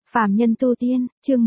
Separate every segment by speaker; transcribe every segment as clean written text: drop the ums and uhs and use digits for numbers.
Speaker 1: Phàm nhân tu tiên, chương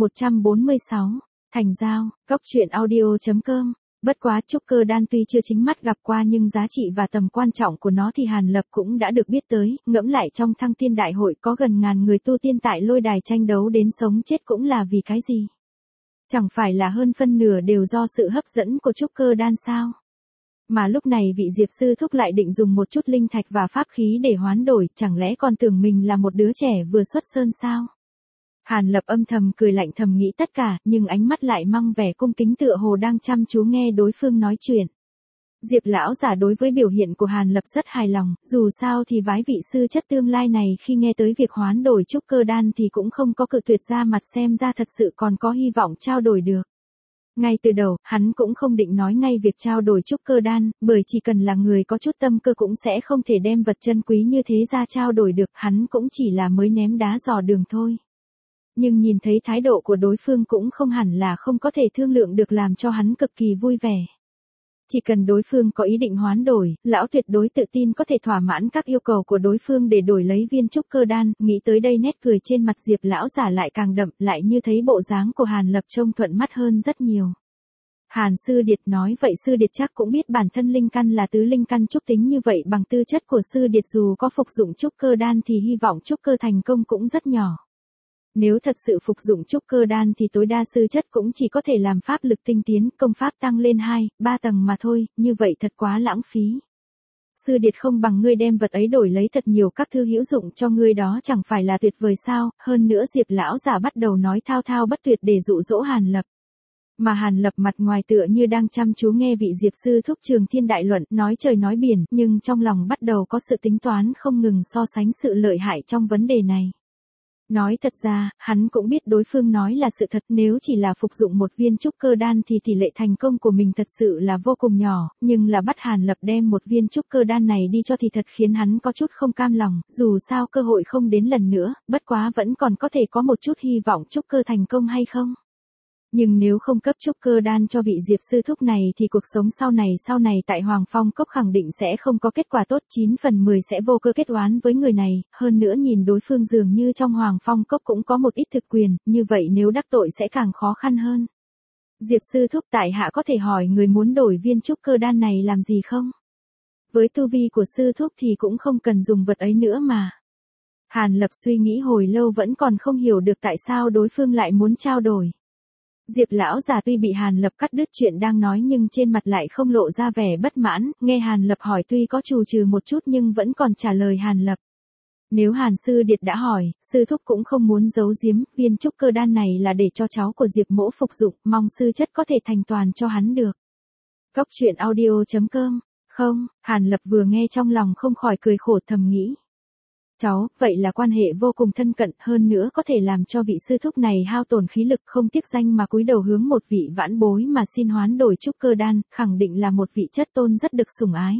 Speaker 1: 146, thành giao, góc truyện audio.com. Bất quá trúc cơ đan tuy chưa chính mắt gặp qua nhưng giá trị và tầm quan trọng của nó thì Hàn Lập cũng đã được biết tới, ngẫm lại trong Thăng Tiên Đại Hội có gần ngàn người tu tiên tại lôi đài tranh đấu đến sống chết cũng là vì cái gì? Chẳng phải là hơn phân nửa đều do sự hấp dẫn của trúc cơ đan sao? Mà lúc này vị Diệp sư thúc lại định dùng một chút linh thạch và pháp khí để hoán đổi, chẳng lẽ còn tưởng mình là một đứa trẻ vừa xuất sơn sao? Hàn Lập âm thầm cười lạnh thầm nghĩ tất cả, nhưng ánh mắt lại mang vẻ cung kính tựa hồ đang chăm chú nghe đối phương nói chuyện. Diệp lão giả đối với biểu hiện của Hàn Lập rất hài lòng, dù sao thì vái vị sư chất tương lai này khi nghe tới việc hoán đổi trúc cơ đan thì cũng không có cự tuyệt ra mặt, xem ra thật sự còn có hy vọng trao đổi được. Ngay từ đầu, hắn cũng không định nói ngay việc trao đổi trúc cơ đan, bởi chỉ cần là người có chút tâm cơ cũng sẽ không thể đem vật chân quý như thế ra trao đổi được, hắn cũng chỉ là mới ném đá dò đường thôi. Nhưng nhìn thấy thái độ của đối phương cũng không hẳn là không có thể thương lượng được, làm cho hắn cực kỳ vui vẻ. Chỉ cần đối phương có ý định hoán đổi, lão tuyệt đối tự tin có thể thỏa mãn các yêu cầu của đối phương để đổi lấy viên trúc cơ đan, nghĩ tới đây nét cười trên mặt Diệp lão giả lại càng đậm, lại như thấy bộ dáng của Hàn Lập trông thuận mắt hơn rất nhiều. Hàn sư điệt nói vậy sư điệt chắc cũng biết bản thân linh căn là tứ linh căn trúc tính, như vậy bằng tư chất của sư điệt dù có phục dụng trúc cơ đan thì hy vọng trúc cơ thành công cũng rất nhỏ. Nếu thật sự phục dụng trúc cơ đan thì tối đa sư chất cũng chỉ có thể làm pháp lực tinh tiến, công pháp tăng lên 2, 3 tầng mà thôi, như vậy thật quá lãng phí. Sư điệt không bằng ngươi đem vật ấy đổi lấy thật nhiều các thư hữu dụng cho ngươi, đó chẳng phải là tuyệt vời sao? Hơn nữa Diệp lão giả bắt đầu nói thao thao bất tuyệt để dụ dỗ Hàn Lập. Mà Hàn Lập mặt ngoài tựa như đang chăm chú nghe vị Diệp sư thúc Trường Thiên đại luận, nói trời nói biển, nhưng trong lòng bắt đầu có sự tính toán không ngừng so sánh sự lợi hại trong vấn đề này. Nói thật ra, hắn cũng biết đối phương nói là sự thật, nếu chỉ là phục dụng một viên trúc cơ đan thì tỷ lệ thành công của mình thật sự là vô cùng nhỏ, nhưng là bắt Hàn Lập đem một viên trúc cơ đan này đi cho thì thật khiến hắn có chút không cam lòng, dù sao cơ hội không đến lần nữa, bất quá vẫn còn có thể có một chút hy vọng trúc cơ thành công hay không. Nhưng nếu không cấp trúc cơ đan cho vị Diệp sư thúc này thì cuộc sống sau này tại Hoàng Phong Cốc khẳng định sẽ không có kết quả tốt, 9 phần 10 sẽ vô cơ kết oán với người này, hơn nữa nhìn đối phương dường như trong Hoàng Phong Cốc cũng có một ít thực quyền, như vậy nếu đắc tội sẽ càng khó khăn hơn. Diệp sư thúc, tại hạ có thể hỏi người muốn đổi viên trúc cơ đan này làm gì không? Với tu vi của sư thúc thì cũng không cần dùng vật ấy nữa mà. Hàn Lập suy nghĩ hồi lâu vẫn còn không hiểu được tại sao đối phương lại muốn trao đổi. Diệp lão già tuy bị Hàn Lập cắt đứt chuyện đang nói nhưng trên mặt lại không lộ ra vẻ bất mãn, nghe Hàn Lập hỏi tuy có trù trừ một chút nhưng vẫn còn trả lời Hàn Lập. Nếu Hàn sư điệt đã hỏi, sư thúc cũng không muốn giấu giếm, viên trúc cơ đan này là để cho cháu của Diệp mỗ phục dụng, mong sư chất có thể thành toàn cho hắn được. Góc truyện audio.com. Không, Hàn Lập vừa nghe trong lòng không khỏi cười khổ thầm nghĩ. Cháu, vậy là quan hệ vô cùng thân cận, hơn nữa có thể làm cho vị sư thúc này hao tổn khí lực không tiếc danh mà cúi đầu hướng một vị vãn bối mà xin hoán đổi trúc cơ đan, khẳng định là một vị chất tôn rất được sủng ái.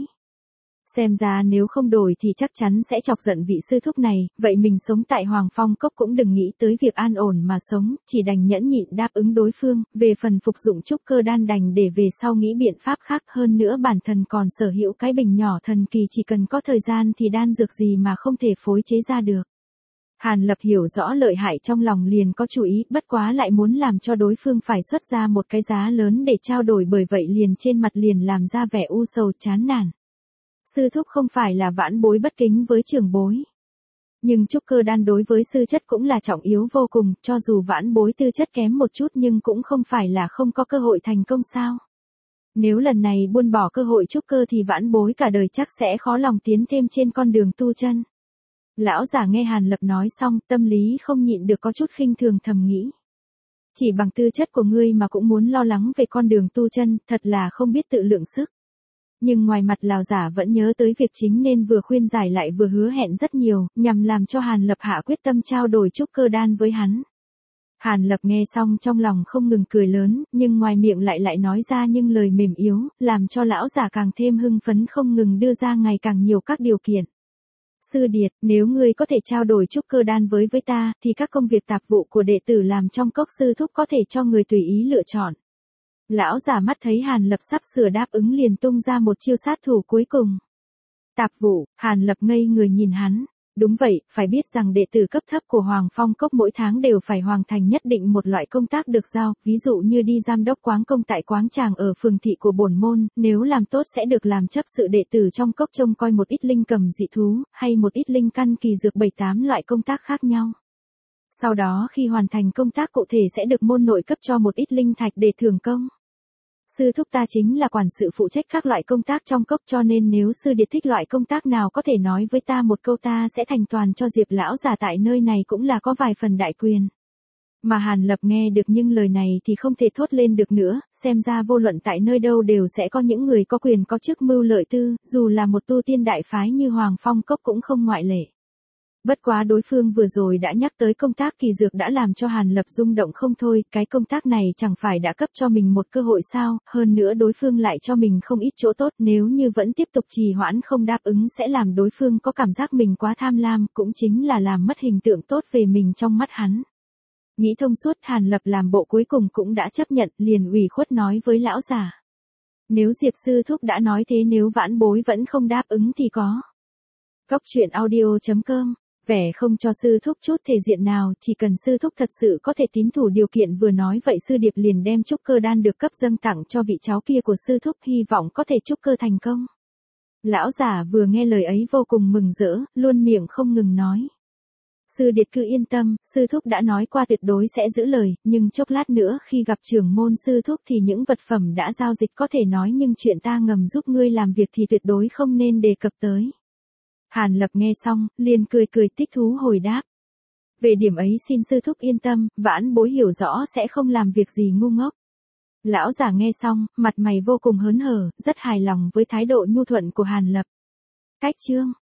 Speaker 1: Xem ra nếu không đổi thì chắc chắn sẽ chọc giận vị sư thúc này, vậy mình sống tại Hoàng Phong Cốc cũng đừng nghĩ tới việc an ổn mà sống, chỉ đành nhẫn nhịn đáp ứng đối phương, về phần phục dụng trúc cơ đan đành để về sau nghĩ biện pháp khác, hơn nữa bản thân còn sở hữu cái bình nhỏ thần kỳ, chỉ cần có thời gian thì đan dược gì mà không thể phối chế ra được. Hàn Lập hiểu rõ lợi hại trong lòng liền có chủ ý, bất quá lại muốn làm cho đối phương phải xuất ra một cái giá lớn để trao đổi, bởi vậy liền trên mặt liền làm ra vẻ u sầu chán nản. Sư thúc không phải là vãn bối bất kính với trưởng bối. Nhưng trúc cơ đan đối với sư chất cũng là trọng yếu vô cùng, cho dù vãn bối tư chất kém một chút nhưng cũng không phải là không có cơ hội thành công sao. Nếu lần này buông bỏ cơ hội trúc cơ thì vãn bối cả đời chắc sẽ khó lòng tiến thêm trên con đường tu chân. Lão giả nghe Hàn Lập nói xong, tâm lý không nhịn được có chút khinh thường thầm nghĩ. Chỉ bằng tư chất của ngươi mà cũng muốn lo lắng về con đường tu chân, thật là không biết tự lượng sức. Nhưng ngoài mặt lão giả vẫn nhớ tới việc chính nên vừa khuyên giải lại vừa hứa hẹn rất nhiều, nhằm làm cho Hàn Lập hạ quyết tâm trao đổi trúc cơ đan với hắn. Hàn Lập nghe xong trong lòng không ngừng cười lớn, nhưng ngoài miệng lại nói ra những lời mềm yếu, làm cho lão giả càng thêm hưng phấn, không ngừng đưa ra ngày càng nhiều các điều kiện. Sư điệt, nếu ngươi có thể trao đổi trúc cơ đan với ta, thì các công việc tạp vụ của đệ tử làm trong cốc sư thúc có thể cho người tùy ý lựa chọn. Lão giả mắt thấy Hàn Lập sắp sửa đáp ứng liền tung ra một chiêu sát thủ cuối cùng. Tạp vụ, Hàn Lập ngây người nhìn hắn. Đúng vậy, phải biết rằng đệ tử cấp thấp của Hoàng Phong Cốc mỗi tháng đều phải hoàn thành nhất định một loại công tác được giao, ví dụ như đi giám đốc quáng công tại quáng tràng ở phường thị của bổn môn, nếu làm tốt sẽ được làm chấp sự đệ tử trong cốc trông coi một ít linh cầm dị thú, hay một ít linh căn kỳ dược 7-8 loại công tác khác nhau. Sau đó khi hoàn thành công tác cụ thể sẽ được môn nội cấp cho một ít linh thạch để thưởng công. Sư thúc ta chính là quản sự phụ trách các loại công tác trong cốc, cho nên nếu sư điệt thích loại công tác nào có thể nói với ta một câu, ta sẽ thành toàn cho Diệp lão già tại nơi này cũng là có vài phần đại quyền. Mà Hàn Lập nghe được những lời này thì không thể thốt lên được nữa, xem ra vô luận tại nơi đâu đều sẽ có những người có quyền có chức mưu lợi tư, dù là một tu tiên đại phái như Hoàng Phong Cốc cũng không ngoại lệ. Bất quá đối phương vừa rồi đã nhắc tới công tác kỳ dược đã làm cho Hàn Lập rung động không thôi, cái công tác này chẳng phải đã cấp cho mình một cơ hội sao, hơn nữa đối phương lại cho mình không ít chỗ tốt, nếu như vẫn tiếp tục trì hoãn không đáp ứng sẽ làm đối phương có cảm giác mình quá tham lam, cũng chính là làm mất hình tượng tốt về mình trong mắt hắn. Nghĩ thông suốt, Hàn Lập làm bộ cuối cùng cũng đã chấp nhận, liền ủy khuất nói với lão già. Nếu Diệp sư thúc đã nói thế, nếu vãn bối vẫn không đáp ứng thì có. Cốc truyện audio.com Vẻ không cho sư thúc chút thể diện nào, chỉ cần sư thúc thật sự có thể tín thủ điều kiện vừa nói vậy sư điệp liền đem trúc cơ đan được cấp dâng tặng cho vị cháu kia của sư thúc, hy vọng có thể trúc cơ thành công. Lão giả vừa nghe lời ấy vô cùng mừng rỡ, luôn miệng không ngừng nói. Sư điệt cứ yên tâm, sư thúc đã nói qua tuyệt đối sẽ giữ lời, nhưng chốc lát nữa khi gặp trưởng môn sư thúc thì những vật phẩm đã giao dịch có thể nói, nhưng chuyện ta ngầm giúp ngươi làm việc thì tuyệt đối không nên đề cập tới. Hàn Lập nghe xong, liền cười cười thích thú hồi đáp. Về điểm ấy xin sư thúc yên tâm, vãn bối hiểu rõ sẽ không làm việc gì ngu ngốc. Lão giả nghe xong, mặt mày vô cùng hớn hở, rất hài lòng với thái độ nhu thuận của Hàn Lập. Cách chương